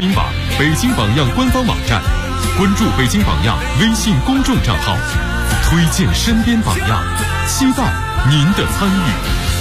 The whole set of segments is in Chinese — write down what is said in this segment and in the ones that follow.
明榜、北京榜样官方网站，关注北京榜样微信公众账号，推荐身边榜样，期待您的参与。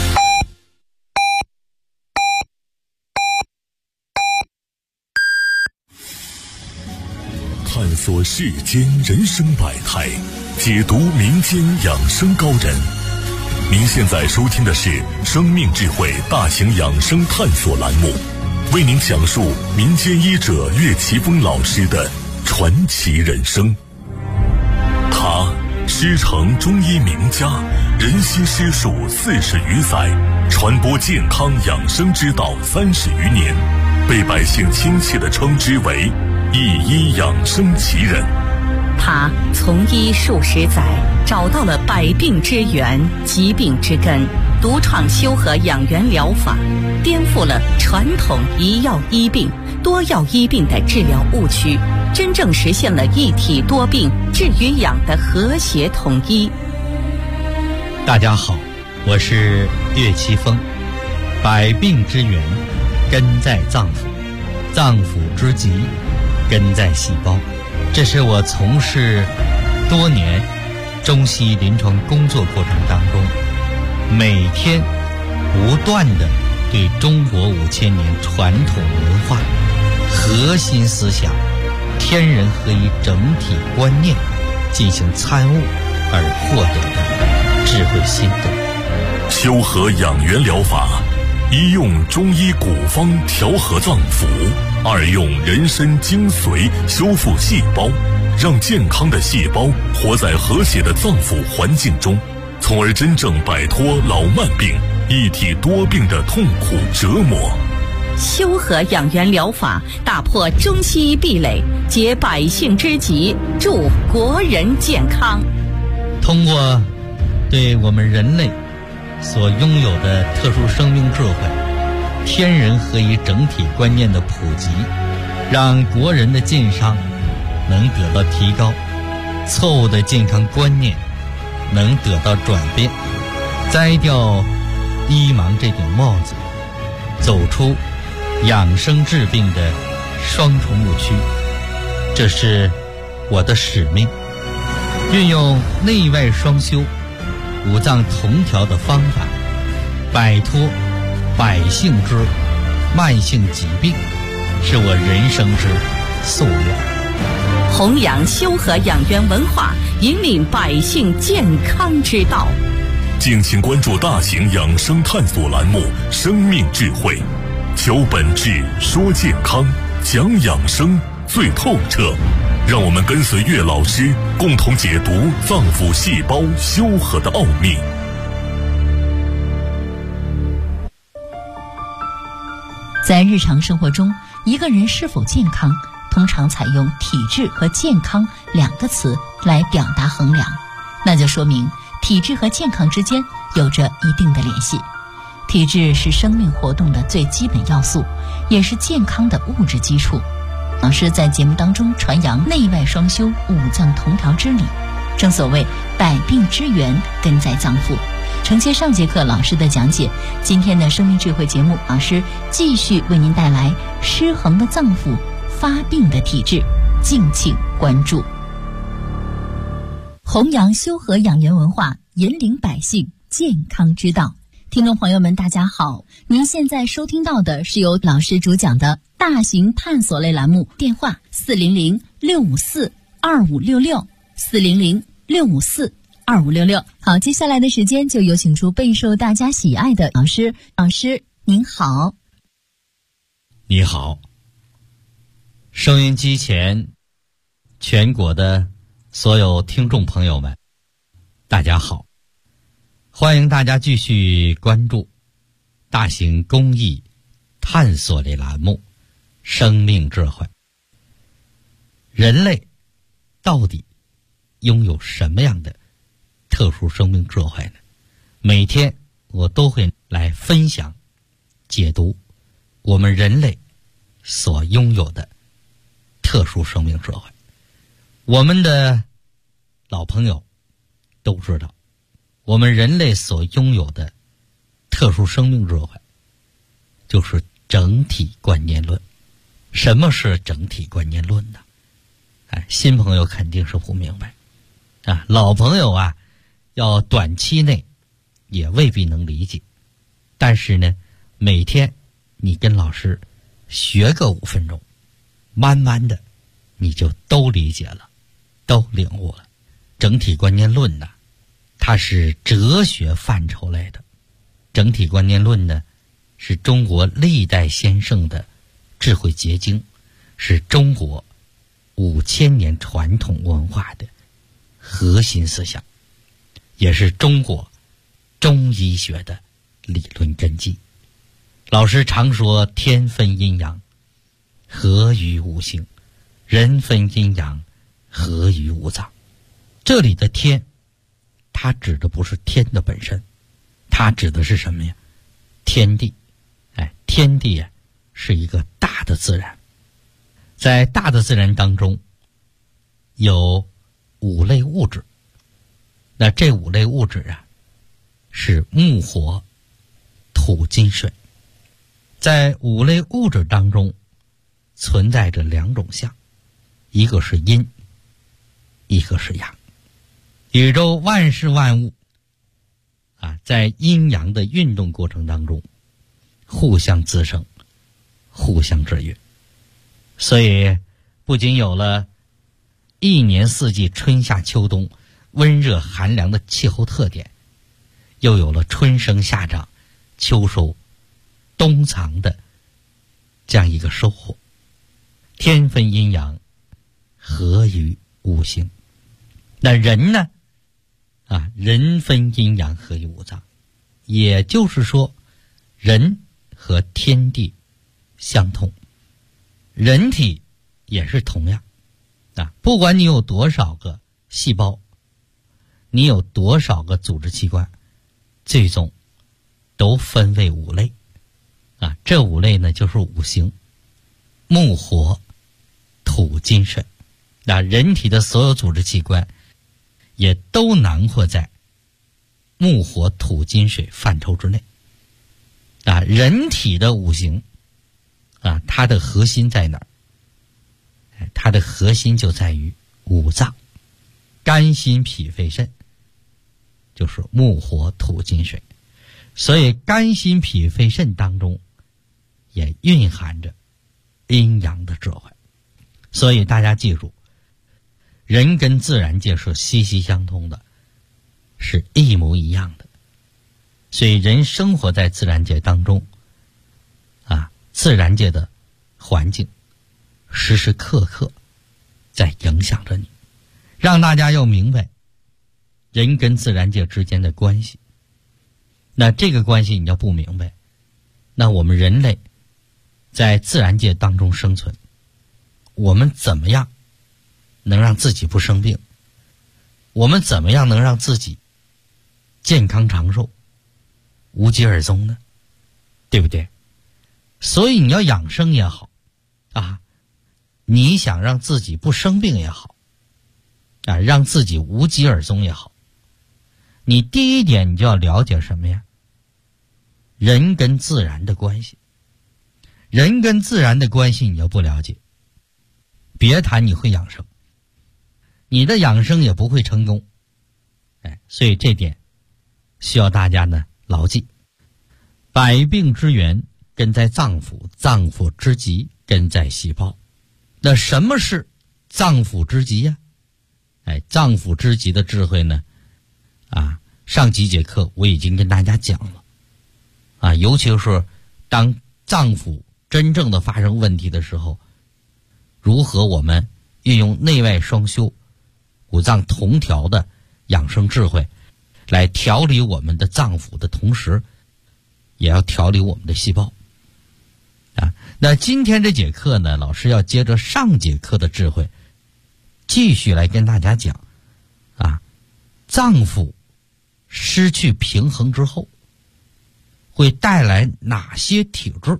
探索世间人生百态，解读民间养生高人。您现在收听的是生命智慧大型养生探索栏目，为您讲述民间医者岳奇峰老师的传奇人生。他师承中医名家，人心师术40余载，传播健康养生之道30余年，被百姓亲切地称之为一医养生奇人。 他从医数十载，找到了百病之源、疾病之根，独创修和养元疗法，颠覆了传统一药医病、多药医病的治疗误区，真正实现了一体多病治与养的和谐统一。 大家好，我是岳奇峰。百病之源根在脏腑，脏腑之疾根在细胞。这是我从事多年中西医临床工作过程当中，每天不断地对中国5000年传统文化核心思想天人合一整体观念进行参悟而获得的智慧心得。 修和养元疗法，一用中医古方调和脏腑，二用人参精髓修复细胞，让健康的细胞活在和谐的脏腑环境中，从而真正摆脱老慢病、一体多病的痛苦折磨。 修和养元疗法打破中西医壁垒，解百姓之急，助国人健康。 通过对我们人类所拥有的特殊生命智慧、天人合一整体观念的普及，让国人的健康能得到提高，错误的健康观念能得到转变，摘掉医盲这顶帽子，走出养生治病的双重误区。这是我的使命，运用内外双修、五脏同调的方法，摆脱百姓之慢性疾病，是我人生之夙愿。 弘扬修和养元文化，引领百姓健康之道。 敬请关注大型养生探索栏目《生命智慧》，求本质，说健康，讲养生最透彻。让我们跟随岳老师，共同解读脏腑细胞修和的奥秘。 在日常生活中，一个人是否健康，通常采用体质和健康2个词来表达衡量，那就说明体质和健康之间有着一定的联系。体质是生命活动的最基本要素，也是健康的物质基础。老师在节目当中传扬内外双修、五脏同调之理，正所谓百病之源根在脏腑。承接上节课老师的讲解，今天的生命智慧节目，老师继续为您带来失衡的脏腑、发病的体质，敬请关注。弘扬修和养元文化，引领百姓健康之道。听众朋友们大家好，您现在收听到的是由老师主讲的大型探索类栏目，电话400-654-2566 400-654-2566。好，接下来的时间就有请出备受大家喜爱的老师。老师您好。 你好，收音机前全国的所有听众朋友们大家好，欢迎大家继续关注大型公益探索类栏目《生命智慧》。人类到底拥有什么样的特殊生命智慧呢？每天我都会来分享解读我们人类所拥有的特殊生命智慧。我们的老朋友都知道，我们人类所拥有的特殊生命智慧就是整体观念论。 什么是整体观念论呢？新朋友肯定是不明白老朋友要短期内也未必能理解，但是呢，每天你跟老师学个5分钟，慢慢的你就都理解了，都领悟了。整体观念论呢，它是哲学范畴类的。整体观念论呢，是中国历代先圣的智慧结晶，是中国5000年传统文化的核心思想，也是中国中医学的理论根基。老师常说天分阴阳，合于五行；人分阴阳，合于五脏。这里的天，它指的不是天的本身，它指的是什么呀？天地。天地是一个大的自然，在大的自然当中有5类物质，那这5类物质是木火土金水。在5类物质当中存在着2种相，一个是阴，一个是阳。宇宙万事万物在阴阳的运动过程当中互相滋生，互相制约，所以不仅有了1年4季春夏秋冬温热寒凉的气候特点，又有了春生夏长秋收冬藏的这样一个收获。天分阴阳，合于五行。那人呢人分阴阳，合于五脏，也就是说人和天地相通，人体也是同样不管你有多少个细胞，你有多少个组织器官，最终都分为5类这5类呢就是五行：木火土金水。人体的所有组织器官也都囊括在木火土金水范畴之内人体的五行它的核心在哪儿？它的核心就在于五脏，肝心脾肺肾就是木火土金水。所以肝心脾肺肾当中也蕴含着阴阳的智慧。所以大家记住，人跟自然界是息息相通的，是一模一样的。所以人生活在自然界当中自然界的环境时时刻刻在影响着你，让大家要明白人跟自然界之间的关系。那这个关系你要不明白，那我们人类在自然界当中生存，我们怎么样能让自己不生病？我们怎么样能让自己健康长寿，无疾而终呢？对不对？所以你要养生也好你想让自己不生病也好让自己无疾而终也好，你第一点你就要了解什么呀？人跟自然的关系。人跟自然的关系你要不了解，别谈你会养生，你的养生也不会成功。所以这点需要大家呢牢记。百病之源根在脏腑，脏腑之极根在细胞。那什么是脏腑之极呀？脏腑之极的智慧呢上几节课我已经跟大家讲了尤其是当脏腑真正的发生问题的时候，如何我们运用内外双修、五脏同调的养生智慧来调理我们的脏腑的同时，也要调理我们的细胞那今天这节课呢，老师要接着上节课的智慧继续来跟大家讲脏腑失去平衡之后会带来哪些体质。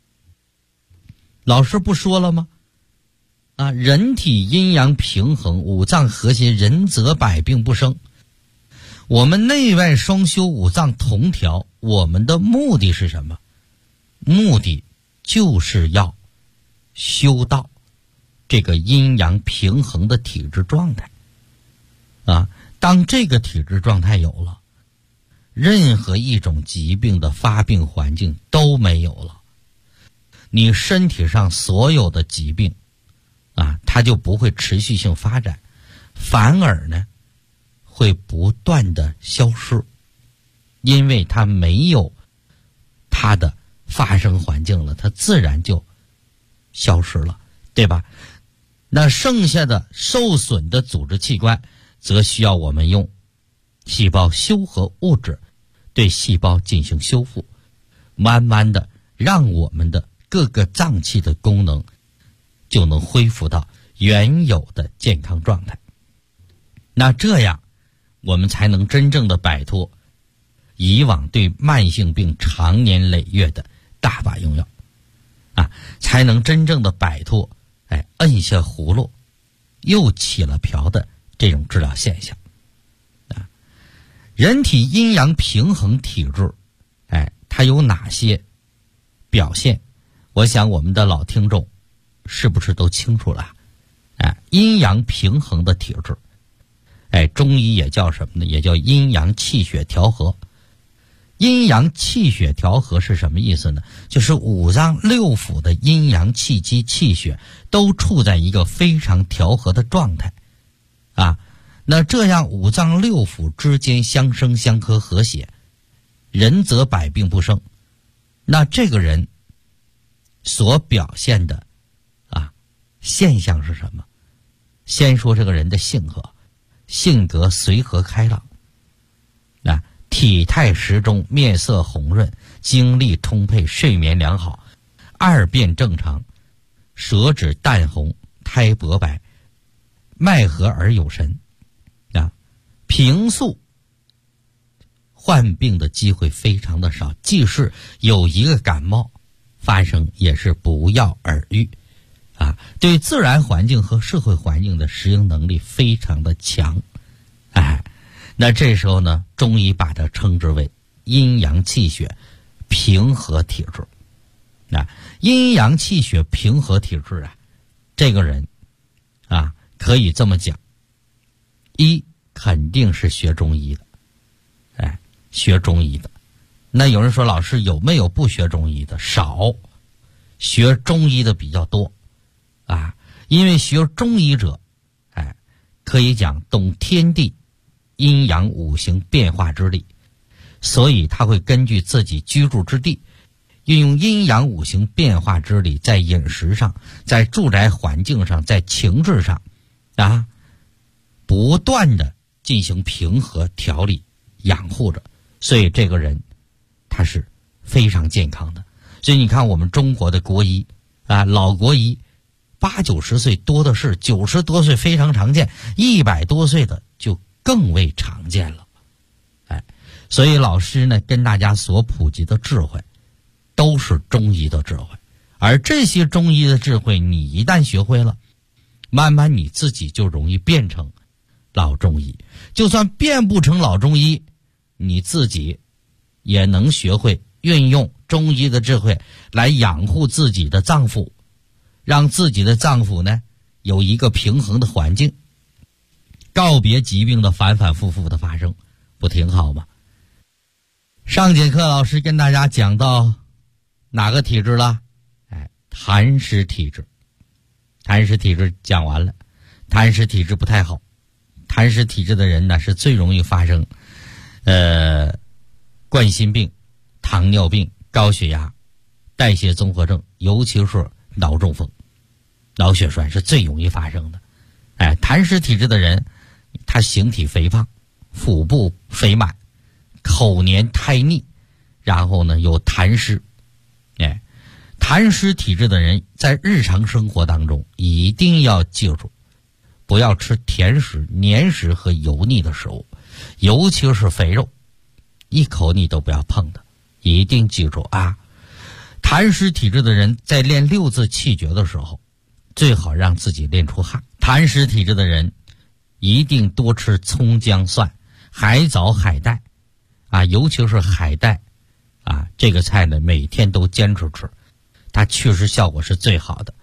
老师不说了吗人体阴阳平衡，五脏和谐，人则百病不生。我们内外双修，五脏同调，我们的目的是什么？目的就是要修到这个阴阳平衡的体质状态啊。当这个体质状态有了，任何一种疾病的发病环境都没有了，你身体上所有的疾病啊，它就不会持续性发展，反而呢会不断的消失，因为它没有它的发生环境了，它自然就消失了，对吧？那剩下的受损的组织器官则需要我们用细胞修合物质对细胞进行修复，慢慢的让我们的各个脏器的功能就能恢复到原有的健康状态。那这样我们才能真正的摆脱以往对慢性病长年累月的大把用药啊，才能真正的摆脱摁下葫芦又起了瓢的这种治疗现象啊。人体阴阳平衡体质它有哪些表现？我想我们的老听众是不是都清楚了？阴阳平衡的体质中医也叫什么呢？也叫阴阳气血调和。阴阳气血调和是什么意思呢？就是五脏六腑的阴阳气机气血都处在一个非常调和的状态啊。那这样五脏六腑之间相生相克和谐，人则百病不生。那这个人所表现的现象是什么？先说这个人的性格随和开朗体态适中，面色红润，精力充沛，睡眠良好，二便正常，舌质淡红，苔薄白，脉和而有神平素患病的机会非常的少，即使有一个感冒发生也是不药而愈对自然环境和社会环境的适应能力非常的强那这时候呢，中医把它称之为阴阳气血平和体质阴阳气血平和体质这个人可以这么讲，一肯定是学中医的学中医的。那有人说老师有没有不学中医的？少，学中医的比较多因为学中医者可以讲懂天地阴阳五行变化之力，所以他会根据自己居住之地，运用阴阳五行变化之力，在饮食上，在住宅环境上，在情志上不断的进行平和调理养护着，所以这个人他是非常健康的。所以你看我们中国的国医老国医80、90岁多的是，90多岁非常常见，100多岁的就更为常见了所以老师呢跟大家所普及的智慧都是中医的智慧，而这些中医的智慧你一旦学会了，慢慢你自己就容易变成老中医。就算变不成老中医，你自己也能学会运用中医的智慧来养护自己的脏腑，让自己的脏腑呢有一个平衡的环境，告别疾病的反反复复的发生，不挺好吗？上节课老师跟大家讲到哪个体质了？痰湿体质。痰湿体质讲完了，痰湿体质不太好。痰湿体质的人呢是最容易发生冠心病、糖尿病、高血压、代谢综合症，尤其是脑中风、脑血栓是最容易发生的。痰湿体质的人他形体肥胖，腹部肥满，口黏苔腻，然后呢有痰湿。痰湿体质的人在日常生活当中一定要记住，不要吃甜食、黏食和油腻的食物，尤其是肥肉，一口你都不要碰的，一定记住痰湿体质的人在练6字气诀的时候，最好让自己练出汗。痰湿体质的人一定多吃葱姜蒜、海藻、海带尤其是海带这个菜呢每天都坚持吃，它祛湿效果是最好的。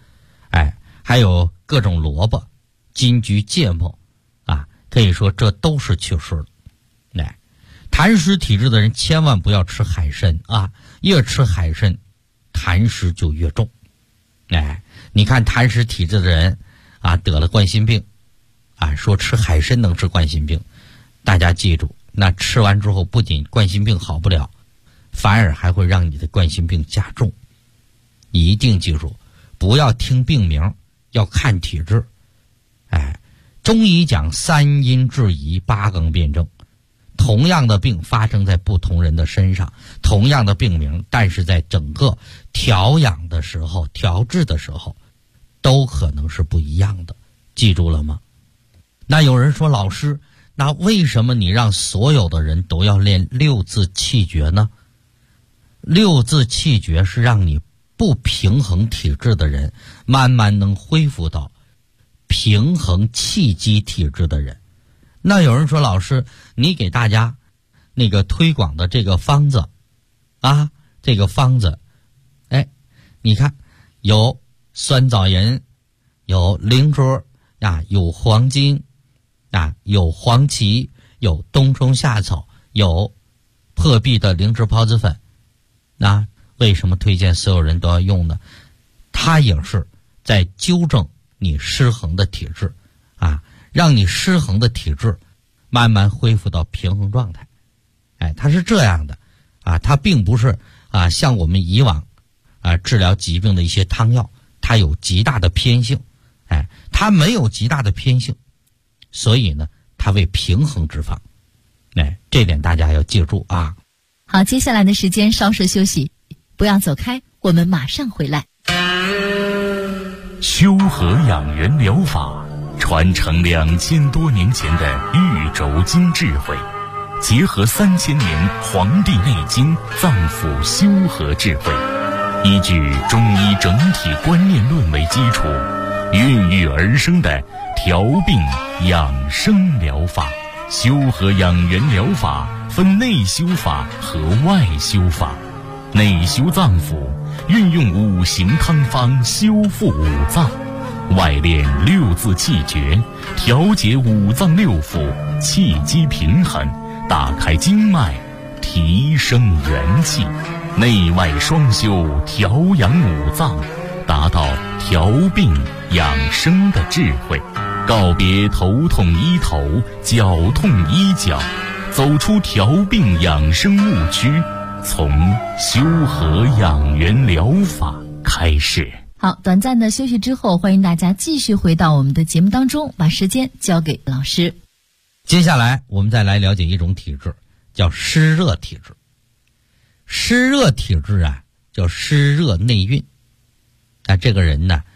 还有各种萝卜、金桔、芥末啊，可以说这都是祛湿的。痰湿体质的人千万不要吃海参啊，越吃海参痰湿就越重。你看痰湿体质的人啊，得了冠心病啊，说吃海参能治冠心病，大家记住，那吃完之后不仅冠心病好不了，反而还会让你的冠心病加重。一定记住，不要听病名，要看体质。中医讲3阴治宜，8纲辩证。同样的病发生在不同人的身上，同样的病名，但是在整个调养的时候、调治的时候，都可能是不一样的。记住了吗？那有人说，老师，那为什么你让所有的人都要练6字气诀呢？6字气诀是让你不平衡体质的人慢慢能恢复到平衡气机体质的人。那有人说，老师，你给大家那个推广的这个方子啊，这个方子，你看有酸枣仁，有灵芝啊，有黄金啊，有黄芪，有冬虫夏草，有破壁的灵芝孢子粉。那为什么推荐所有人都要用呢？它也是在纠正你失衡的体质啊，让你失衡的体质慢慢恢复到平衡状态。它是这样的啊，它并不是啊像我们以往啊治疗疾病的一些汤药，它有极大的偏性。它没有极大的偏性，所以呢，它为平衡之方。这点大家要记住啊。 好，接下来的时间稍事休息，不要走开，我们马上回来。 修和养元疗法传承2000多年前的玉轴经智慧，结合3000年《黄帝内经》脏腑修和智慧，依据中医整体观念论为基础，孕育而生的调病养生疗法。修和养元疗法分内修法和外修法。内修脏腑，运用5行汤方修复五脏；外练6字气诀，调节五脏六腑，气机平衡，打开经脉，提升元气。内外双修，调养五脏，达到调病养生的智慧。告别头痛医头，脚痛医脚，走出调病养生误区，从修和养元疗法开始。 好，短暂的休息之后，欢迎大家继续回到我们的节目当中，把时间交给老师。 接下来我们再来了解一种体质，叫湿热体质。湿热体质啊，叫湿热内蕴。这个人呢，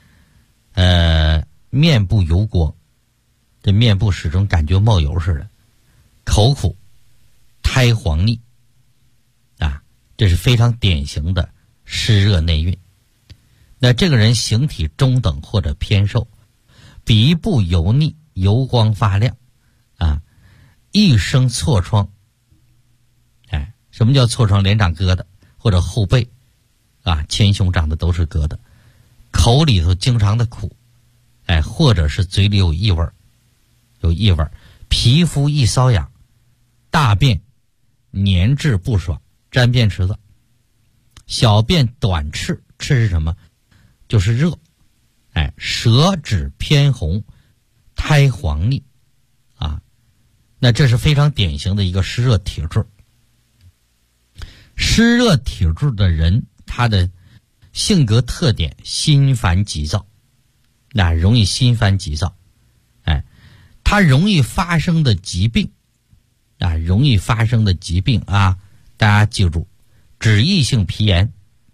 面部油光，这面部始终感觉冒油似的，口苦，苔黄腻啊，这是非常典型的湿热内蕴。那这个人形体中等或者偏瘦，鼻部油腻，油光发亮啊，一生痤疮。什么叫痤疮？脸长疙瘩或者后背啊，前胸长的都是疙瘩，口里头经常的苦，或者是嘴里有异味，皮肤易瘙痒，大便粘滞不爽，沾便池子，小便短赤，赤是什么？就是热，舌质偏红，苔黄腻啊，那这是非常典型的一个湿热体质。湿热体质的人，他的性格特点心烦急躁，容易心烦急躁，他容易发生的疾病啊，大家记住，脂溢性皮炎，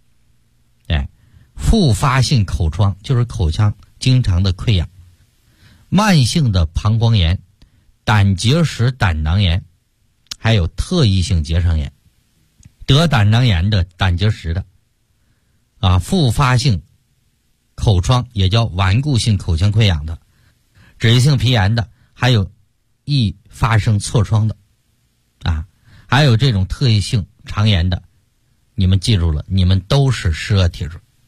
复发性口疮，就是口腔经常的溃疡，慢性的膀胱炎，胆结石、胆囊炎，还有特异性结肠炎。得胆囊炎的、胆结石的啊，复发性口疮也叫顽固性口腔溃疡的，脂溢性皮炎的，还有易发生痤疮的啊，还有这种特异性肠炎的，你们记住了，你们都是湿热体质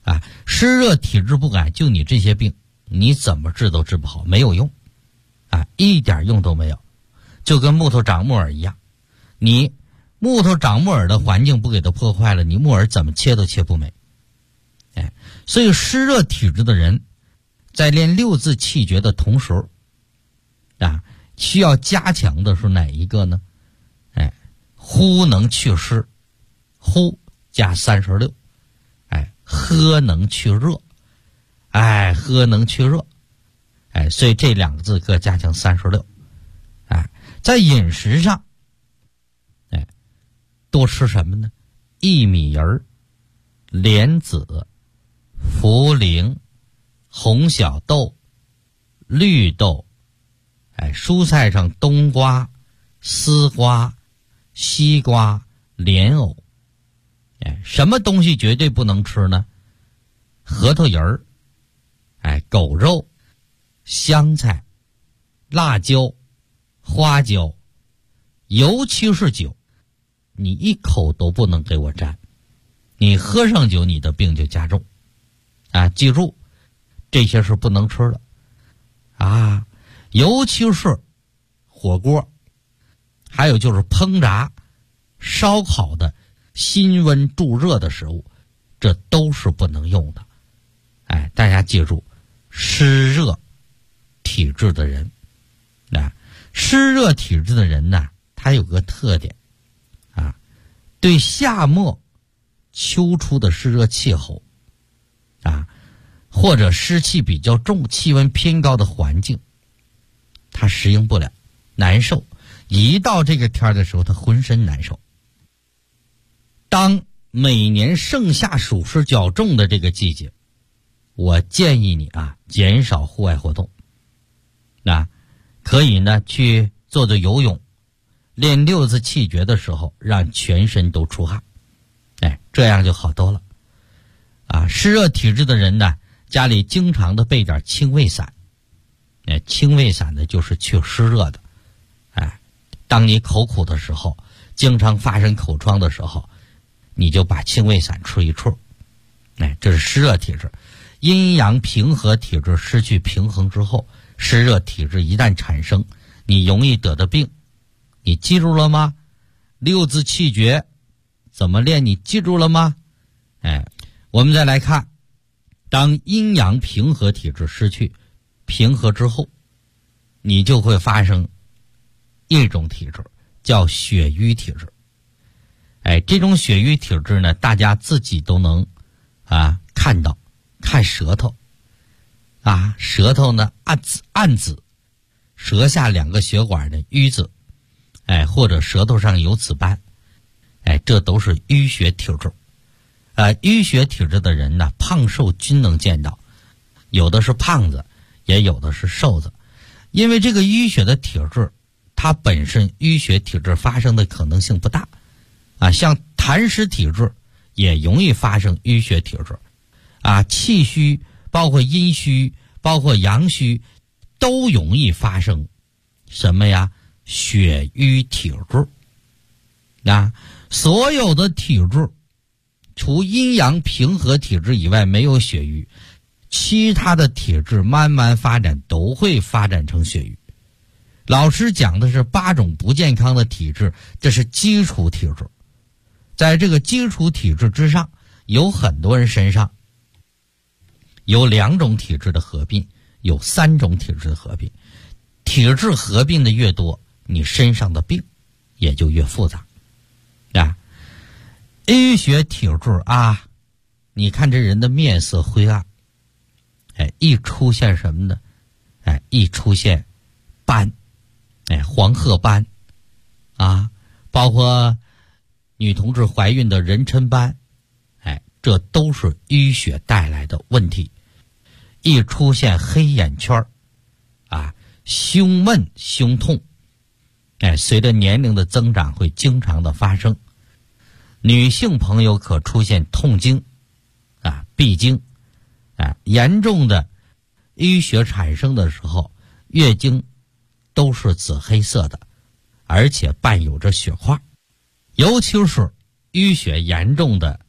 啊，湿热体质不改，就你这些病，你怎么治都治不好，没有用，啊，一点用都没有，就跟木头长木耳一样，你木头长木耳的环境不给它破坏了，你木耳怎么切都切不美。哎，所以湿热体质的人，在练六字气诀的同时，啊，需要加强的是哪一个呢？哎，呼能祛湿，呼加36，哎，喝能去热，哎，喝能去热，哎，所以这两个字各加强36，哎，在饮食上，哎，多吃什么呢？薏米仁、莲子、茯苓、红小豆、绿豆，哎，蔬菜上冬瓜、丝瓜、西瓜、莲藕，哎，什么东西绝对不能吃呢？核桃仁儿，哎，狗肉、香菜、辣椒、花椒，尤其是酒，你一口都不能给我沾，你喝上酒，你的病就加重。啊，记住，这些是不能吃的，啊，尤其是火锅，还有就是烹炸、烧烤的辛温助热的食物，这都是不能用的。哎，大家记住，湿热体质的人，啊，湿热体质的人呢，他有个特点，啊，对夏末秋初的湿热气候，啊，或者湿气比较重、气温偏高的环境，他适应不了，难受。一到这个天的时候，他浑身难受。当每年盛夏暑湿较重的这个季节，我建议你啊，减少户外活动。那可以呢，去做做游泳，练六字气诀的时候，让全身都出汗，哎，这样就好多了。啊，湿热体质的人呢，家里经常的备点清胃散，哎，清胃散呢就是去湿热的，哎，当你口苦的时候，经常发生口疮的时候，你就把清胃散吃一处，哎，这是湿热体质。阴阳平和体质失去平衡之后，湿热体质一旦产生，你容易得的病，你记住了吗？六字气诀怎么练，你记住了吗？哎，我们再来看，当阴阳平和体质失去平和之后，你就会发生一种体质，叫血瘀体质。哎，这种血瘀体质呢，大家自己都能看到，看舌头啊，舌头呢暗紫，舌下两个血管的瘀紫，哎，或者舌头上有紫斑，哎，这都是淤血体质。淤血体质的人呢，胖瘦均能见到，有的是胖子，也有的是瘦子。因为这个淤血的体质，它本身淤血体质发生的可能性不大，啊，像痰湿体质也容易发生淤血体质，啊，气虚，包括阴虚，包括阳虚，都容易发生什么呀？血瘀体质。啊，所有的体质，除阴阳平和体质以外没有血瘀，其他的体质慢慢发展都会发展成血瘀。老师讲的是8种不健康的体质，这是基础体质。在这个基础体质之上，有很多人身上有2种体质的合并，有3种体质的合并。体质合并的越多，你身上的病也就越复杂。啊，淤血体质啊，你看这人的面色灰暗，哎，一出现什么呢？哎，一出现斑，哎，黄褐斑啊，包括女同志怀孕的妊娠斑，哎，这都是淤血带来的问题。一出现黑眼圈啊，胸闷胸痛，哎，随着年龄的增长会经常的发生。女性朋友可出现痛经啊、闭经啊，严重的淤血产生的时候，月经都是紫黑色的，而且伴有着血块。尤其是淤血严重的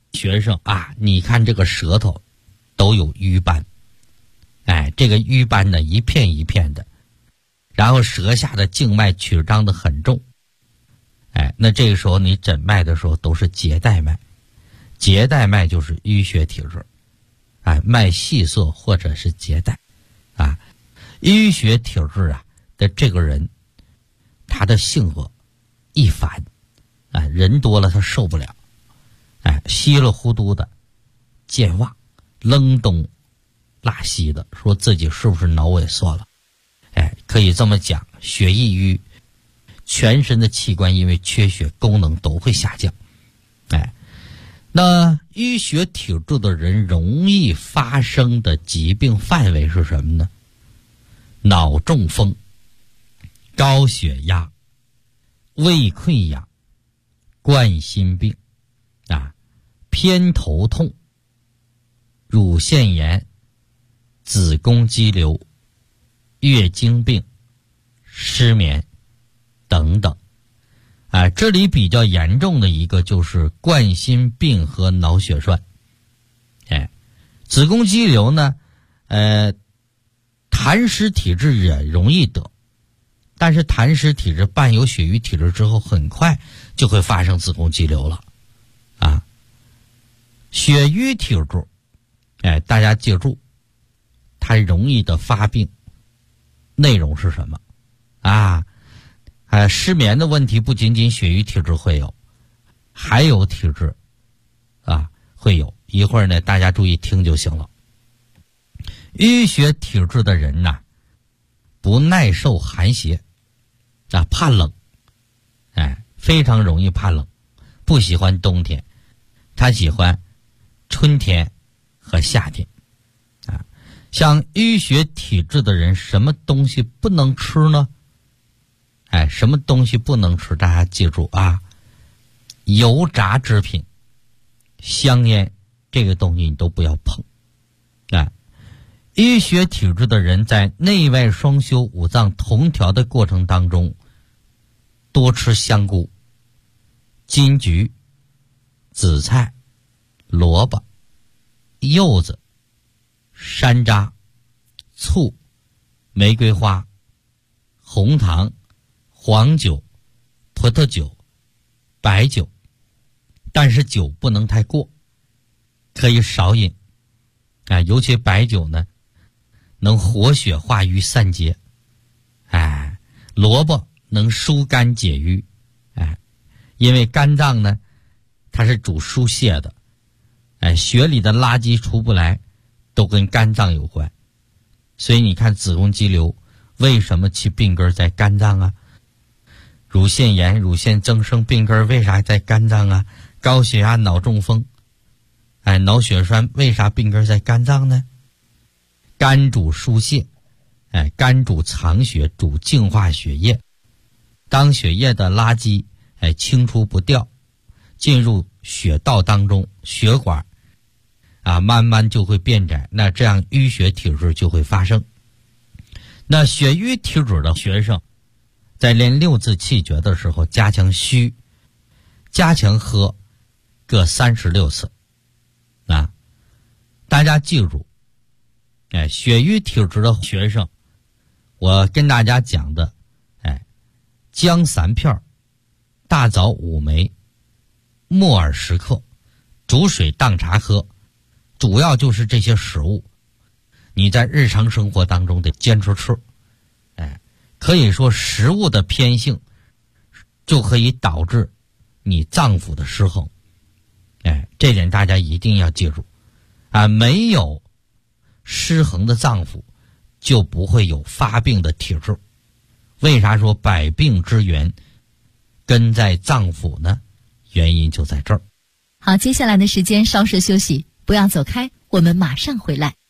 学生啊，你看这个舌头都有瘀斑，这个瘀斑呢一片一片的，然后舌下的静脉曲张的很重，那这个时候你诊脉的时候都是结带脉，结带脉就是淤血体质，脉细涩或者是结带，淤血体质的这个人，他的性格易烦，人多了他受不了，稀里糊涂的，健忘，扔东拉西的，说自己是不是脑萎缩了？可以这么讲，血易瘀，全身的器官因为缺血功能都会下降。那淤血体质的人容易发生的疾病范围是什么呢？脑中风、高血压、胃溃疡、冠心病偏头痛、乳腺炎、子宫肌瘤、月经病、失眠等等。这里比较严重的一个就是冠心病和脑血栓。子宫肌瘤呢，痰湿体质也容易得，但是痰湿体质伴有血瘀体质之后，很快就会发生子宫肌瘤了。血瘀体质，大家记住，它容易的发病内容是什么？失眠的问题不仅仅血瘀体质会有，还有体质会有。一会儿呢，大家注意听就行了。淤血体质的人不耐受寒邪，怕冷，非常容易怕冷，不喜欢冬天，他喜欢春天和夏天。像淤血体质的人，什么东西不能吃呢？什么东西不能吃？大家记住油炸制品、香烟这个东西你都不要碰。淤血体质的人在内外双修、五脏同调的过程当中，多吃香菇、金桔、紫菜、萝卜、柚子、山楂、醋、玫瑰花、红糖、黄酒、葡萄酒、白酒，但是酒不能太过，可以少饮。尤其白酒呢，能活血化瘀散结。萝卜能疏肝解郁。因为肝脏呢，它是主疏泄的。血里的垃圾出不来，都跟肝脏有关。所以你看子宫肌瘤为什么其病根在肝脏乳腺炎、乳腺增生病根为啥在肝脏高血压、脑中风、脑血栓为啥病根在肝脏呢？肝主疏泄，肝主藏血，主净化血液。当血液的垃圾清除不掉，进入血道当中，血管慢慢就会变窄，那这样淤血体质就会发生。那血瘀体质的学生在练六字气诀的时候，加强虚，加强喝各36次。大家记住，血瘀体质的学生，我跟大家讲的，姜3片，大枣5枚，木耳10克，煮水当茶喝，主要就是这些食物，你在日常生活当中得坚持吃。可以说食物的偏性就可以导致你脏腑的失衡。这点大家一定要记住。没有失衡的脏腑，就不会有发病的体质。为啥说百病之源根在脏腑呢？原因就在这儿。 好，接下来的时间稍事休息，不要走开，我们马上回来。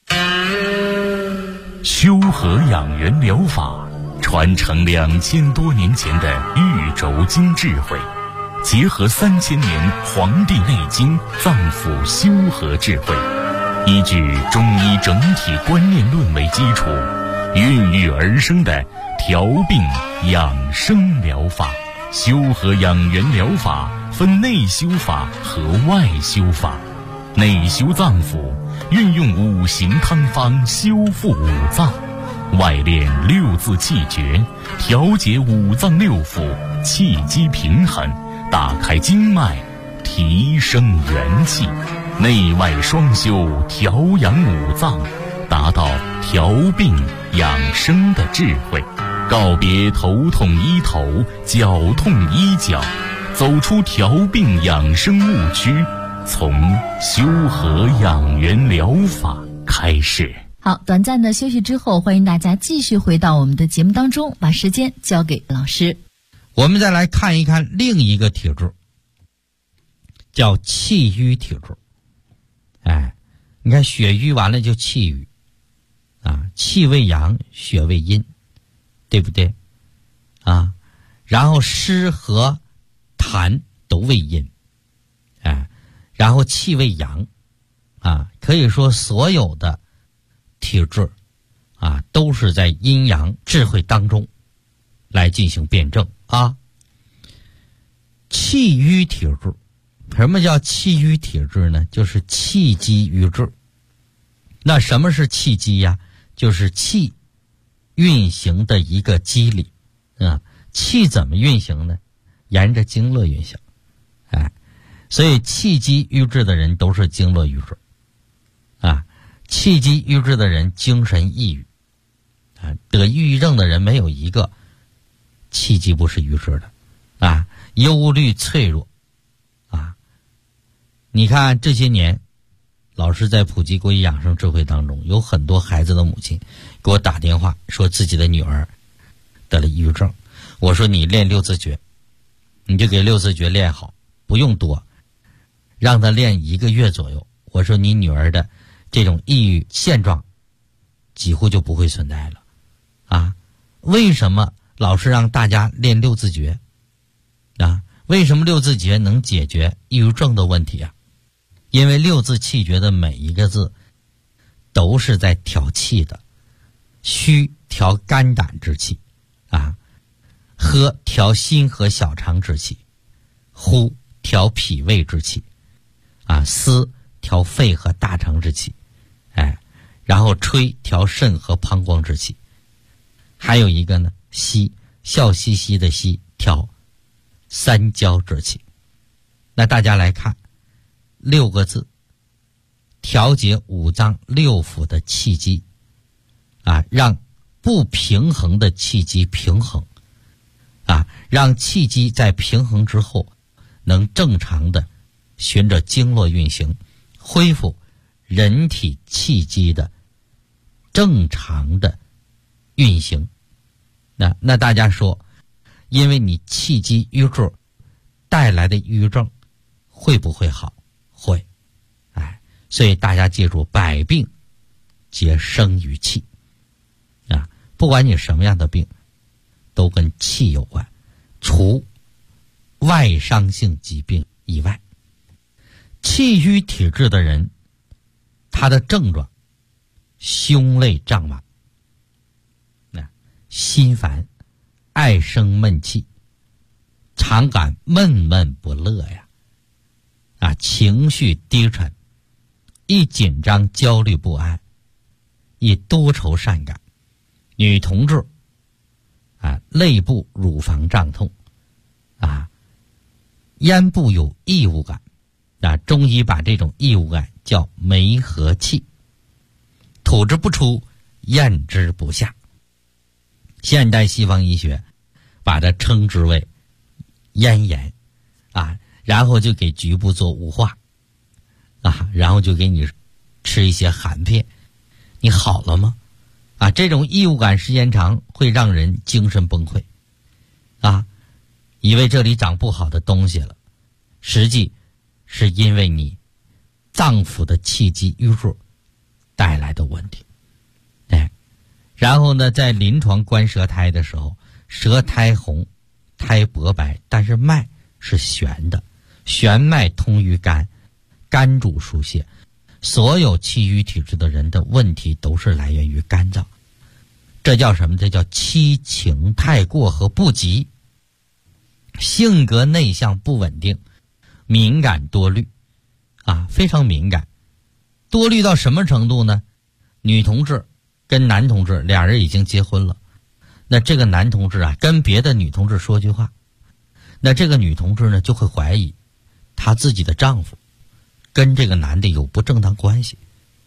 修和养元疗法传承2000多年前的玉轴经智慧，结合3000年《黄帝内经》脏腑修和智慧，依据中医整体观念论为基础，孕育而生的调病养生疗法。修和养元疗法分内修法和外修法。 内修脏腑，运用五行汤方修复五脏；外练六字气诀，调节五脏六腑，气机平衡，打开经脉，提升元气；内外双修，调养五脏，达到调病养生的智慧。告别头痛医头，脚痛医脚，走出调病养生误区，从修和养元疗法开始。 好，短暂的休息之后，欢迎大家继续回到我们的节目当中，把时间交给老师。 我们再来看一看另一个体质，叫气瘀体质。你看血瘀完了就气瘀气为阳，血为阴，对不对然后湿和痰都为阴，然后气为阳可以说所有的体质都是在阴阳智慧当中来进行辩证气瘀体质，什么叫气瘀体质呢？就是气机瘀滞。那什么是气机呀？就是气运行的一个机理气怎么运行呢？沿着经络运行所以气机瘀滞的人都是经络瘀滞气机瘀滞的人精神抑郁得抑郁症的人没有一个气机不是瘀滞的忧虑脆弱你看这些年老师在普及国医养生智慧当中，有很多孩子的母亲给我打电话说自己的女儿得了抑郁症。我说你练六字诀，你就给六字诀练好，不用多，让她练1个月左右。我说你女儿的这种抑郁现状几乎就不会存在了为什么老师让大家练六字诀为什么六字诀能解决抑郁症的问题因为六字气诀的每一个字都是在调气的。虚调肝胆之气喝调心和小肠之气，呼调脾胃之气思调肺和大肠之气然后吹调肾和膀胱之气，还有一个呢息，笑嘻嘻的息，调三焦之气。那大家来看6个字，调节五脏六腑的气机让不平衡的气机平衡让气机在平衡之后能正常的循着经络运行，恢复人体气机的正常的运行。那大家说，因为你气机瘀滞带来的抑郁症会不会好？会所以大家记住，百病皆生于气不管你什么样的病都跟气有关，除外伤性疾病以外。气瘀体质的人，他的症状胸肋胀满心烦，爱生闷气，常感闷闷不乐情绪低沉，易紧张焦虑不安，易多愁善感。女同志肋部乳房胀痛咽部有异物感中医把这种异物感叫梅核气，吐之不出，咽之不下。现代西方医学把它称之为咽炎然后就给局部做雾化然后就给你吃一些含片，你好了吗？这种异物感时间长会让人精神崩溃以为这里长不好的东西了，实际是因为你脏腑的气机瘀滞带来的问题然后呢，在临床观舌苔的时候，舌苔红，苔薄白，但是脉是悬的，悬脉通于肝，肝主疏泄。所有气郁体质的人的问题都是来源于肝脏，这叫什么？这叫七情太过和不及，性格内向不稳定，敏感多虑非常敏感。多虑到什么程度呢？女同志跟男同志俩人已经结婚了，那这个男同志跟别的女同志说句话，那这个女同志呢就会怀疑她自己的丈夫跟这个男的有不正当关系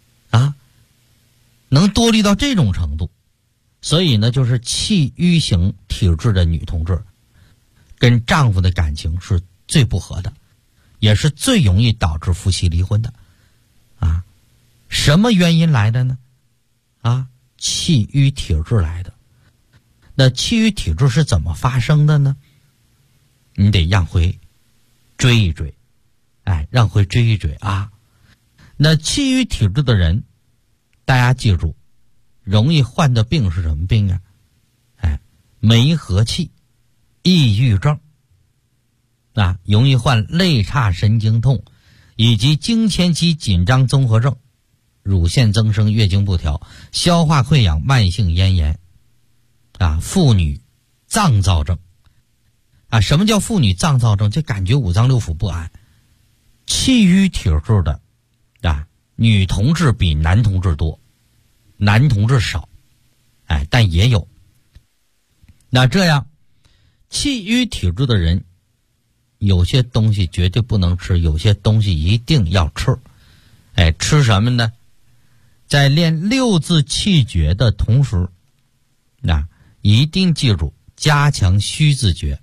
能多虑到这种程度。所以呢，就是气郁型体质的女同志跟丈夫的感情是最不合的，也是最容易导致夫妻离婚的什么原因来的呢？气郁体质来的。那气郁体质是怎么发生的呢？你得让回追一追，让回追一追那气郁体质的人，大家记住，容易患的病是什么病梅核气、抑郁症容易患肋叉神经痛以及经前期紧张综合症、乳腺增生、月经不调、消化溃疡、慢性咽炎妇女脏躁症什么叫妇女脏躁症？就感觉五脏六腑不安。气郁体质的女同志比男同志多，男同志少但也有。那这样气郁体质的人，有些东西绝对不能吃，有些东西一定要吃吃什么呢？在练六字气诀的同时一定记住加强虚字诀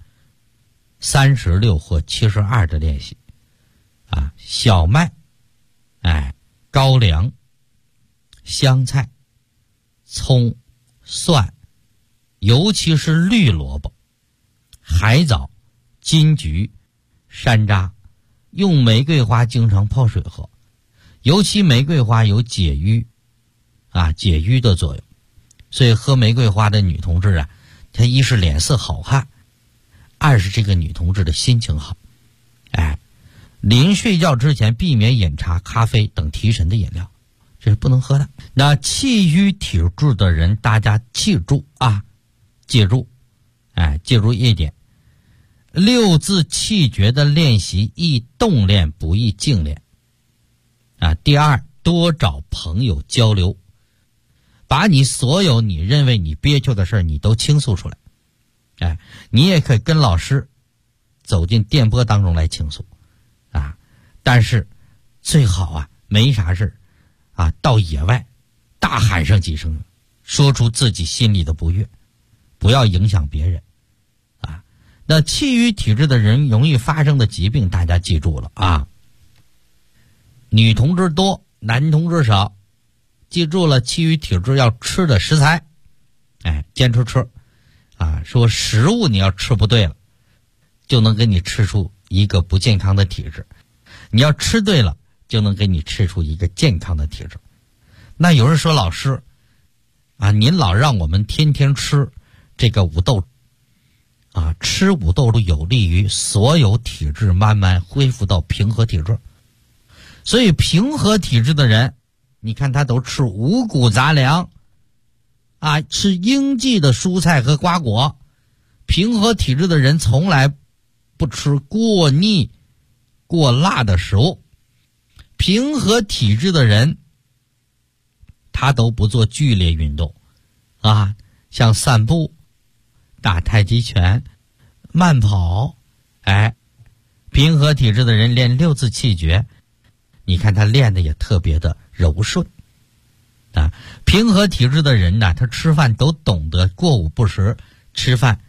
36或72的练习小麦高粱、香菜、葱、蒜，尤其是绿萝卜、海藻、金桔、山楂，用玫瑰花经常泡水喝，尤其玫瑰花有解郁解郁的作用。所以喝玫瑰花的女同志她一是脸色好看，二是这个女同志的心情好临睡觉之前避免饮茶、咖啡等提神的饮料，这是不能喝的。那气郁体质的人，大家记住记住一点，六字气诀的练习宜动练不宜静练第二，多找朋友交流，把你所有你认为你憋屈的事你都倾诉出来你也可以跟老师走进电波当中来倾诉但是最好没啥事到野外大喊上几声，说出自己心里的不悦，不要影响别人那气郁体质的人容易发生的疾病，大家记住了女同志多，男同志少。记住了，气郁体质要吃的食材坚持吃说食物你要吃不对了，就能给你吃出一个不健康的体质，你要吃对了，就能给你吃出一个健康的体质。那有人说，老师您老让我们天天吃这个五豆吃五豆有利于所有体质慢慢恢复到平和体质。所以平和体质的人，你看他都吃五谷杂粮吃应季的蔬菜和瓜果。平和体质的人从来不吃过腻过辣的食物。平和体质的人他都不做剧烈运动像散步、打太极拳、慢跑平和体质的人练六字气诀，你看他练的也特别的柔顺平和体质的人他吃饭都懂得过午不食，吃饭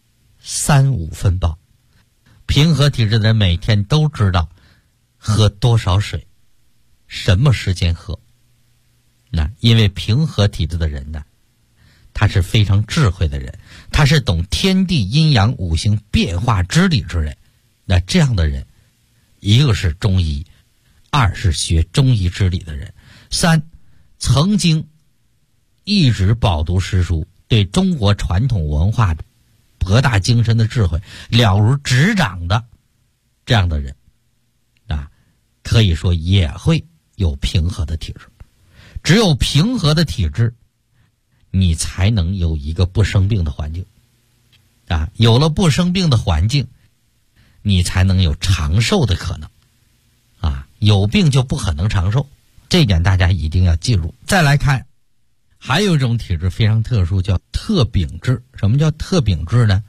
3-5分饱。平和体质的人每天都知道喝多少水，什么时间喝因为平和体质的人他是非常智慧的人，他是懂天地阴阳五行变化之理之人。那这样的人，一个是中医，二是学中医之理的人，三曾经一直饱读诗书，对中国传统文化博大精深的智慧了如指掌的这样的人可以说也会有平和的体质。只有平和的体质，你才能有一个不生病的环境有了不生病的环境，你才能有长寿的可能有病就不可能长寿，这一点大家一定要记住。再来看，还有一种体质非常特殊，叫特禀质。什么叫特禀质呢？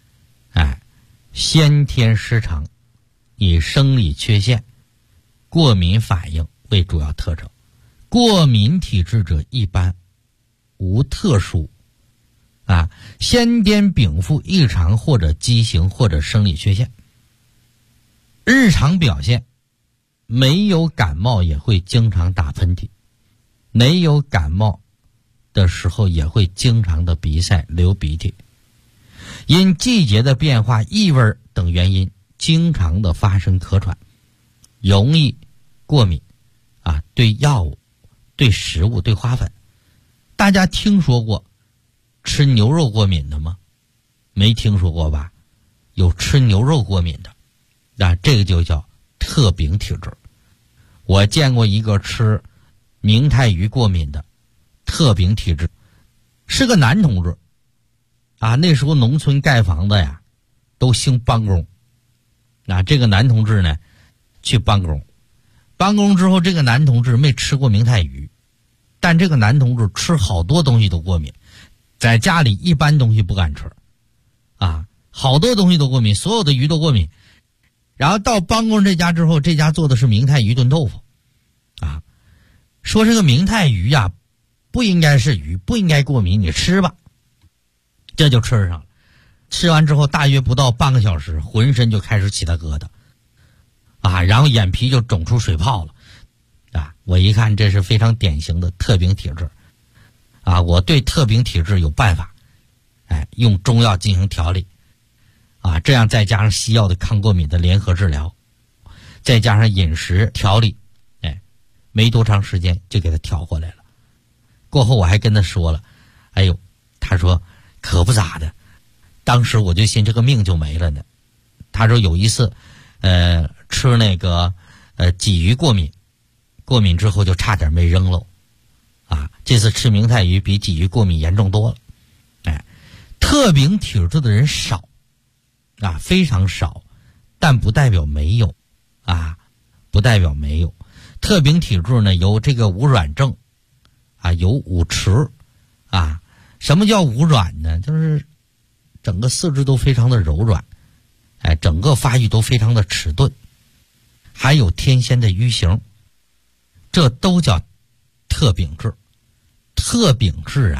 先天失常，以生理缺陷、过敏反应为主要特征。过敏体质者一般无特殊先天禀赋异常或者畸形或者生理缺陷。日常表现没有感冒也会经常打喷嚏，没有感冒的时候也会经常的鼻塞流鼻涕，因季节的变化、异味等原因经常的发生咳喘，容易过敏对药物、对食物、对花粉。大家听说过吃牛肉过敏的吗？没听说过吧？有吃牛肉过敏的这个就叫特禀体质。我见过一个吃明太鱼过敏的特禀体质，是个男同志那时候农村盖房子呀都兴帮工这个男同志呢去帮工之后，这个男同志没吃过明太鱼，但这个男同志吃好多东西都过敏，在家里一般东西不敢吃好多东西都过敏，所有的鱼都过敏。然后到帮工这家之后，这家做的是明太鱼炖豆腐说这个明太鱼不应该是鱼，不应该过敏，你吃吧。这就吃上了。吃完之后大约不到半个小时，浑身就开始起大疙瘩然后眼皮就肿出水泡了我一看这是非常典型的特禀体质我对特禀体质有办法用中药进行调理这样再加上西药的抗过敏的联合治疗，再加上饮食调理没多长时间就给他调回来了。过后我还跟他说了，他说可不咋的，当时我就寻这个命就没了呢。他说有一次吃那个鲫鱼过敏之后就差点没扔喽这次吃明太鱼比鲫鱼过敏严重多了。特禀体质的人少非常少，但不代表没有不代表没有。特禀体质呢有这个无软症有五迟什么叫无软呢？就是整个四肢都非常的柔软整个发育都非常的迟钝，还有天仙的瘀形，这都叫特禀质。特禀质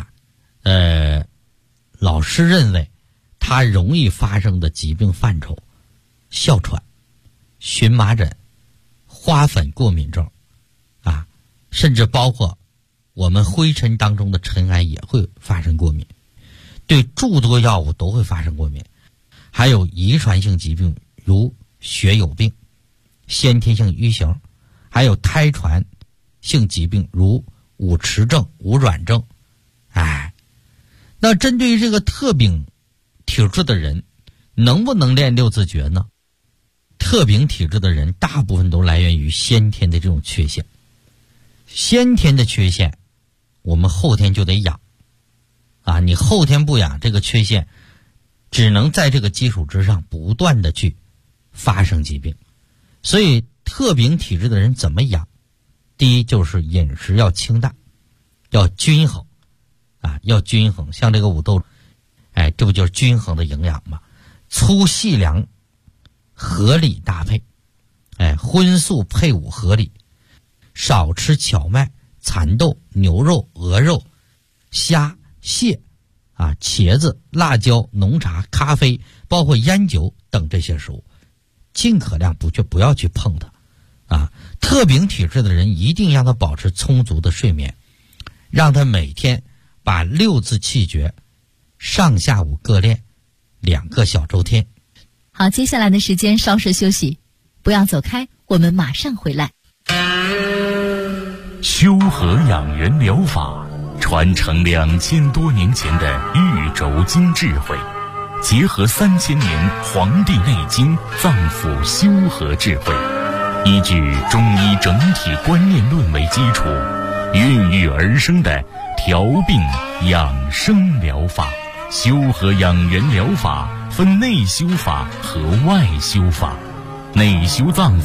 老师认为它容易发生的疾病范畴：哮喘、荨麻疹、花粉过敏症甚至包括我们灰尘当中的尘埃也会发生过敏，对诸多药物都会发生过敏，还有遗传性疾病如血友病、先天性瘀形，还有胎传性疾病如五迟症、无软症。那针对于这个特禀体质的人，能不能练六字诀呢？特禀体质的人大部分都来源于先天的这种缺陷，先天的缺陷我们后天就得养你后天不养，这个缺陷只能在这个基础之上不断的去发生疾病。所以特禀体质的人怎么养？第一就是饮食要清淡，要均衡要均衡。像这个五豆这不就是均衡的营养吗？粗细粮合理搭配荤素配伍合理，少吃荞麦、蚕豆、牛肉、鹅肉、虾、蟹茄子、辣椒、浓茶、咖啡，包括烟酒等这些食物，尽可量不要去碰它特禀体质的人一定让他保持充足的睡眠，让他每天把六字气诀上下午各练2个小周天。 好，接下来的时间稍事休息，不要走开，我们马上回来。 修和养元疗法传承2000多年前的玉轴经智慧，结合3000年《黄帝内经》脏腑修和智慧，依据中医整体观念论为基础，孕育而生的调病养生疗法。修和养元疗法分内修法和外修法。内修脏腑，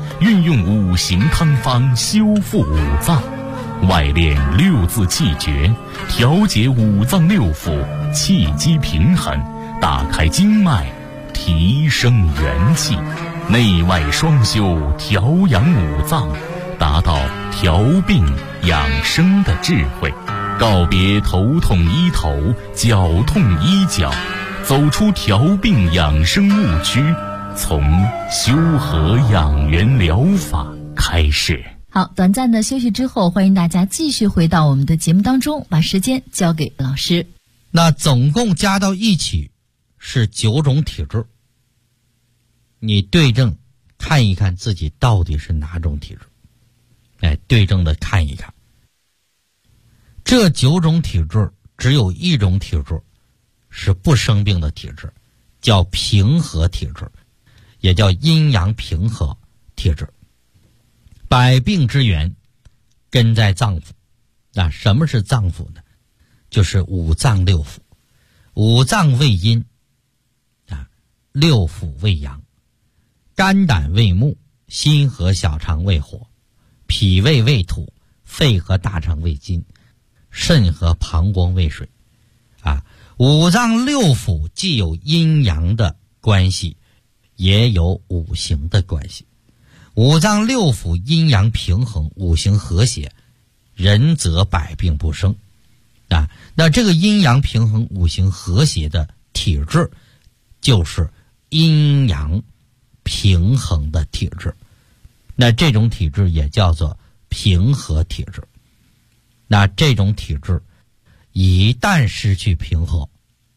运用五行汤方修复五脏，外练六字气诀，调节五脏六腑，气机平衡，打开经脉，提升元气，内外双修，调养五脏，达到调病养生的智慧，告别头痛医头，脚痛医脚，走出调病养生误区，从修和养元疗法开始。 好，短暂的休息之后，欢迎大家继续回到我们的节目当中，把时间交给老师。 那总共加到一起是9种体质，你对症看一看自己到底是哪种体质，对症的看一看。这9种体质只有一种体质是不生病的体质，叫平和体质，也叫阴阳平和体质。百病之源根在脏腑。那什么是脏腑呢？就是五脏六腑。五脏为阴，六腑为阳。肝胆为木，心和小肠为火，脾胃为土，肺和大肠为金，肾和膀胱为水。五脏六腑既有阴阳的关系，也有五行的关系。五脏六腑阴阳平衡，五行和谐，人则百病不生。那这个阴阳平衡、五行和谐的体质，就是阴阳平衡的体质。那这种体质也叫做平和体质。那这种体质一旦失去平和，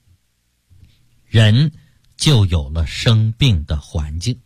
人就有了生病的环境。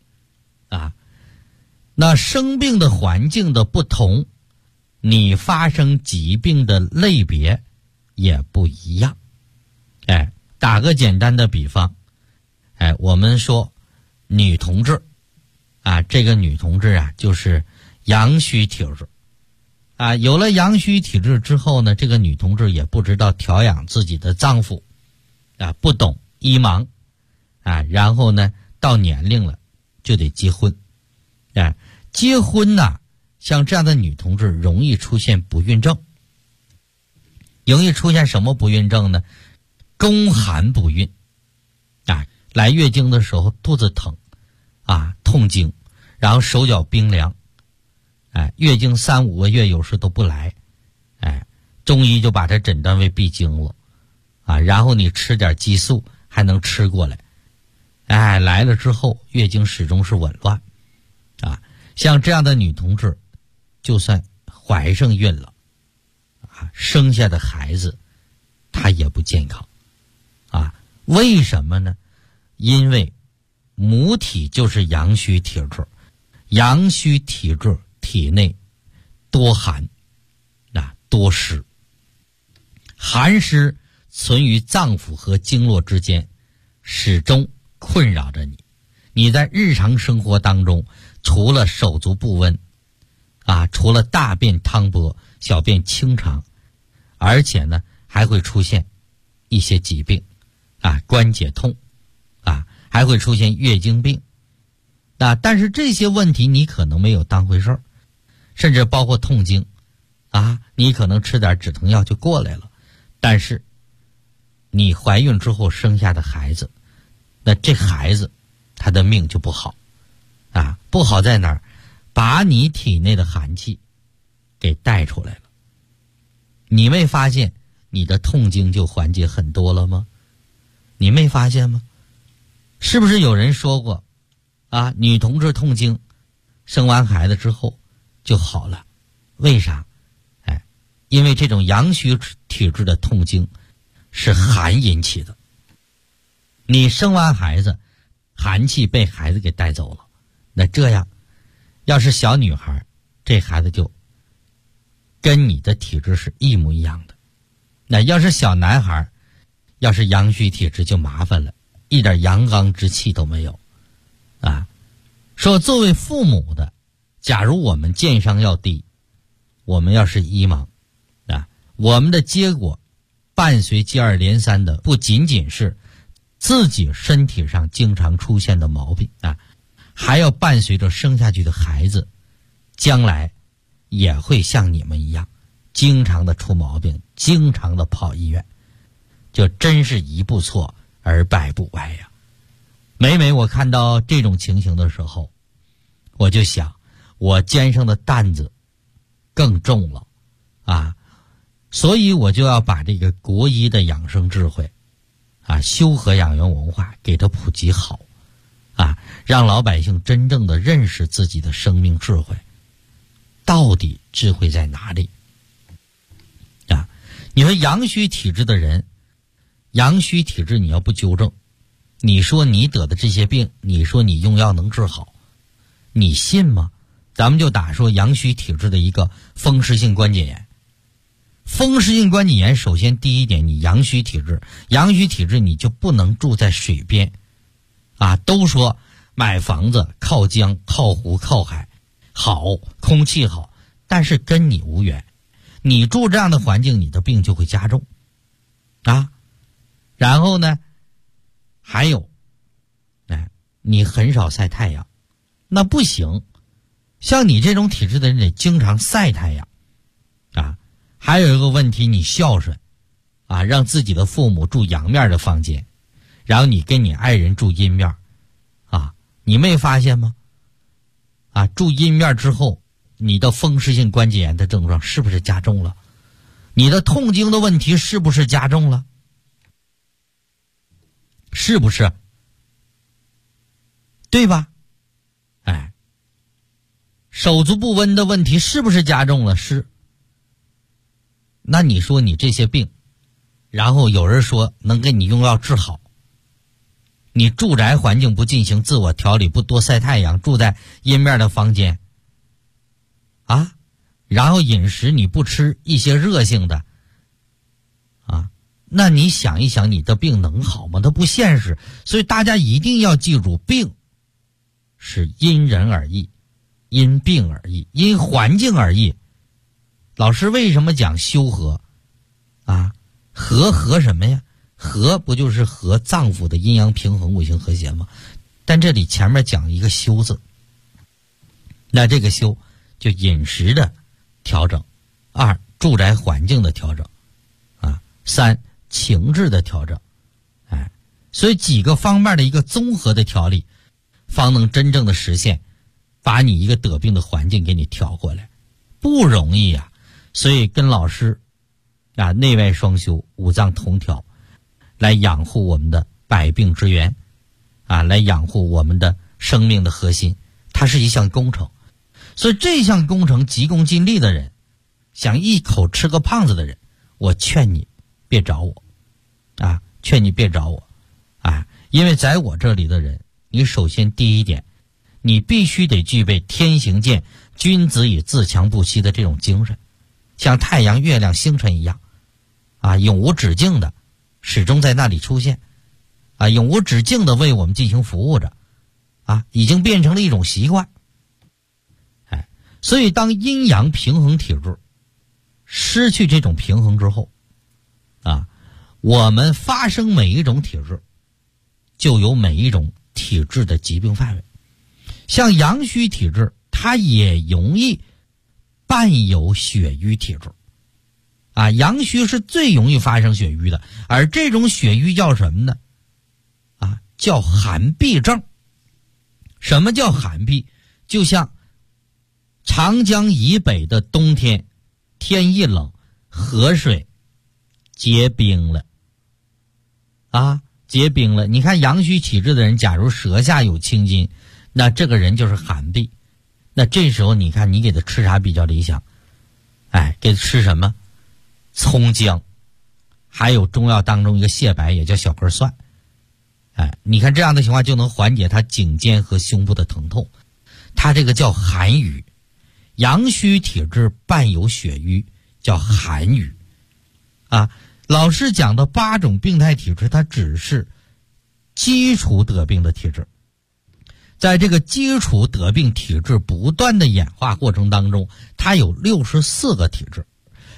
那生病的环境的不同，你发生疾病的类别也不一样。打个简单的比方，我们说女同志这个女同志就是阳虚体质。有了阳虚体质之后呢，这个女同志也不知道调养自己的脏腑，不懂医盲，然后呢，到年龄了就得结婚。结婚像这样的女同志容易出现不孕症。容易出现什么不孕症呢？宫寒不孕。来月经的时候肚子疼，痛经，然后手脚冰凉，月经3、5个月有时都不来，中医就把它诊断为闭经了，然后你吃点激素还能吃过来，来了之后月经始终是紊乱，像这样的女同志，就算怀上孕了，生下的孩子她也不健康，为什么呢？因为母体就是阳虚体质，阳虚体质体内多寒，多湿，寒湿存于脏腑和经络之间，始终困扰着你。你在日常生活当中，除了手足不温，除了大便汤薄、小便清长，而且呢还会出现一些疾病，关节痛，还会出现月经病。但是这些问题你可能没有当回事儿，甚至包括痛经，你可能吃点止疼药就过来了。但是你怀孕之后生下的孩子，那这孩子他的命就不好，不好在哪儿？把你体内的寒气给带出来了。你没发现你的痛经就缓解很多了吗？你没发现吗？是不是有人说过女同志痛经生完孩子之后就好了？为啥？因为这种阳虚体质的痛经是寒引起的。你生完孩子，寒气被孩子给带走了，那这样要是小女孩，这孩子就跟你的体质是一模一样的。那要是小男孩，要是阳虚体质就麻烦了，一点阳刚之气都没有。说作为父母的，假如我们见伤要低，我们要是医盲，我们的结果伴随接二连三的不仅仅是自己身体上经常出现的毛病， 还要伴随着生下去的孩子，将来也会像你们一样，经常的出毛病，经常的跑医院，就真是一步错而百步歪呀。每每我看到这种情形的时候，我就想，我肩上的担子更重了啊，所以我就要把这个国医的养生智慧啊，修和养元文化给它普及好啊，让老百姓真正的认识自己的生命智慧，到底智慧在哪里啊？你说阳虚体质的人，阳虚体质你要不纠正，你说你得的这些病，你说你用药能治好，你信吗？咱们就打说阳虚体质的一个风湿性关节炎。风湿性关节炎首先第一点，你阳虚体质，阳虚体质你就不能住在水边啊。都说买房子靠江靠湖靠海好，空气好，但是跟你无缘，你住这样的环境，你的病就会加重啊。然后呢还有你很少晒太阳，那不行，像你这种体质的人得经常晒太阳啊。还有一个问题，你孝顺啊，让自己的父母住阳面的房间，然后你跟你爱人住阴面啊，你没发现吗？啊，住阴面之后，你的风湿性关节炎的症状是不是加重了？你的痛经的问题是不是加重了？是不是？对吧？哎，手足不温的问题是不是加重了？是。那你说你这些病，然后有人说能给你用药治好，你住宅环境不进行自我调理，不多晒太阳，住在阴面的房间啊，然后饮食你不吃一些热性的啊，那你想一想，你的病能好吗？它不现实。所以大家一定要记住，病是因人而异，因病而异，因环境而异。老师为什么讲修和啊？和什么呀？和不就是和脏腑的阴阳平衡，五行和谐吗？但这里前面讲一个修字，那这个修就饮食的调整，二住宅环境的调整啊，三情志的调整，哎，所以几个方面的一个综合的调理，方能真正的实现把你一个得病的环境给你调过来，不容易啊。所以跟老师啊，内外双修，五脏同调，来养护我们的百病之源啊，来养护我们的生命的核心，它是一项工程。所以这项工程急功近利的人，想一口吃个胖子的人，我劝你别找我啊，劝你别找我啊，因为在我这里的人，你首先第一点，你必须得具备天行健，君子以自强不息的这种精神，像太阳、月亮、星辰一样啊，永无止境的始终在那里出现啊，永无止境的为我们进行服务着啊，已经变成了一种习惯。哎，所以当阴阳平衡体质失去这种平衡之后啊，我们发生每一种体质就有每一种体质的疾病范围。像阳虚体质，它也容易伴有血瘀体质啊，阳虚是最容易发生血瘀的，而这种血瘀叫什么呢？啊，叫寒痹症。什么叫寒痹？就像长江以北的冬天，天一冷，河水结冰了啊，结冰了。你看阳虚体质的人，假如舌下有青筋，那这个人就是寒痹。那这时候你看你给他吃啥比较理想？哎，给他吃什么？葱姜，还有中药当中一个蟹白，也叫小根蒜。哎，你看这样的情况就能缓解他颈肩和胸部的疼痛。他这个叫寒瘀，阳虚体质伴有血瘀，叫寒瘀啊。老师讲的8种病态体质，它只是基础得病的体质。在这个基础得病体质不断的演化过程当中，它有64个体质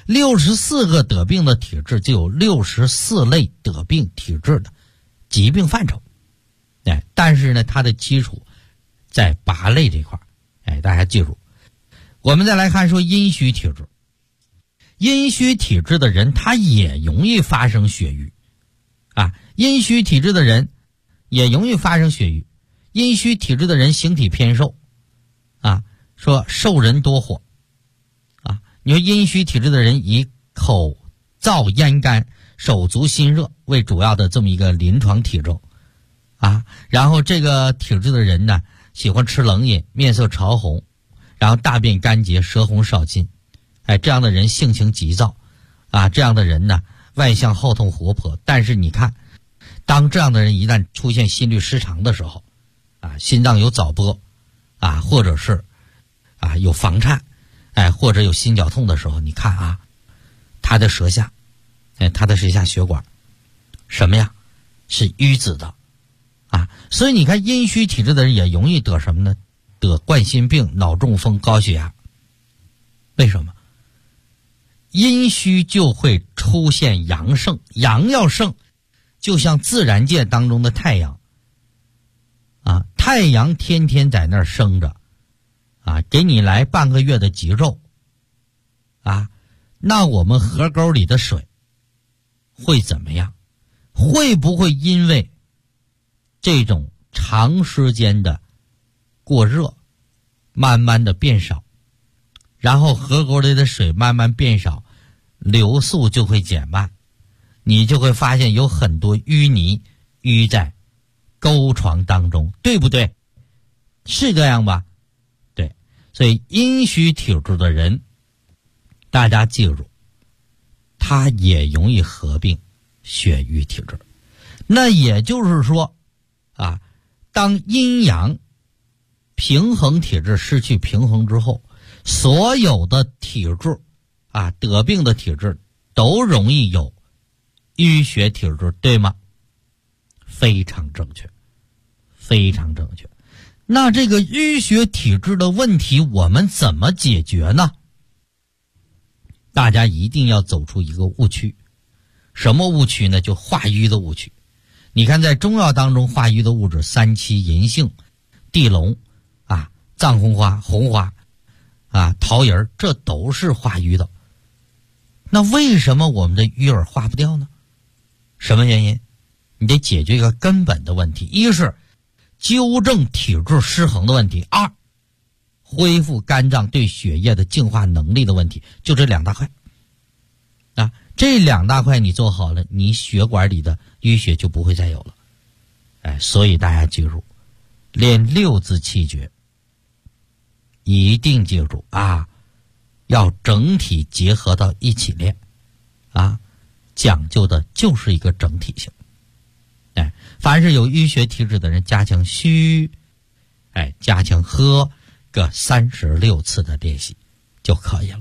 ，64个得病的体质就有64类得病体质的疾病范畴。哎，但是呢，它的基础在靶类这块。大家记住。我们再来看说阴虚体质。阴虚体质的人他也容易发生血瘀阴虚体质的人也容易发生血瘀。阴虚体质的人形体偏瘦说瘦人多火你说阴虚体质的人以口燥咽干手足心热为主要的这么一个临床体征然后这个体质的人呢喜欢吃冷饮，面色潮红，然后大便干结，舌红少津。这样的人性情急躁这样的人呢外向好动活泼。但是你看，当这样的人一旦出现心律失常的时候心脏有早搏或者是有房颤或者有心绞痛的时候，你看他的舌下血管什么呀是淤紫的所以你看阴虚体质的人也容易得什么呢？得冠心病、脑中风、高血压。为什么？阴虚就会出现阳盛，阳要盛就像自然界当中的太阳太阳天天在那儿生着给你来半个月的极昼那我们河沟里的水会怎么样？会不会因为这种长时间的过热慢慢的变少，然后河沟里的水慢慢变少，流速就会减慢，你就会发现有很多淤泥淤在沟床当中，对不对？是这样吧？对。所以阴虚体质的人大家记住，他也容易合并血瘀体质。那也就是说当阴阳平衡体质失去平衡之后，所有的体质得病的体质都容易有淤血体质，对吗？非常正确，非常正确。那这个淤血体质的问题我们怎么解决呢？大家一定要走出一个误区。什么误区呢？就化瘀的误区。你看在中药当中化瘀的物质三七、银杏、地龙藏红花、红花桃仁，这都是化瘀的。那为什么我们的瘀儿化不掉呢？什么原因？你得解决一个根本的问题，一是纠正体质失衡的问题，二恢复肝脏对血液的净化能力的问题，就这两大块这两大块你做好了，你血管里的淤血就不会再有了。所以大家记住，练六字气诀一定记住要整体结合到一起练讲究的就是一个整体性。凡是有淤血体质的人，加强虚加强喝个36次的练习就可以了。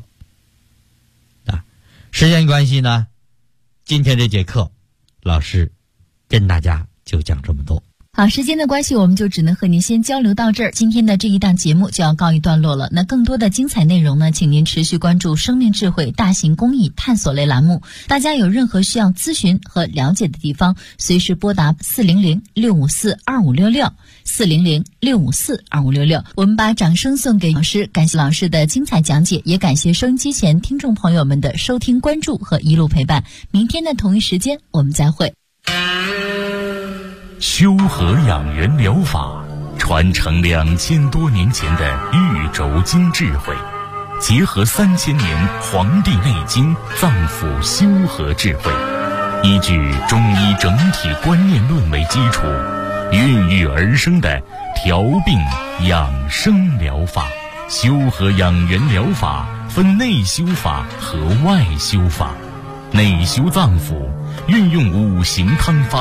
时间关系呢，今天这节课老师跟大家就讲这么多。 好，时间的关系，我们就只能和您先交流到这儿。今天的这一档节目就要告一段落了。那更多的精彩内容呢，请您持续关注生命智慧大型公益探索类栏目。大家有任何需要咨询和了解的地方，随时拨打400-654-2566 400-654-2566。我们把掌声送给老师，感谢老师的精彩讲解，也感谢收音机前听众朋友们的收听关注和一路陪伴。明天的同一时间我们再会。 修和养元疗法传承2000多年前的玉轴经智慧，结合3000年《黄帝内经》脏腑修和智慧，依据中医整体观念论为基础，孕育而生的调病养生疗法。修和养元疗法分内修法和外修法。内修脏腑，运用5行汤方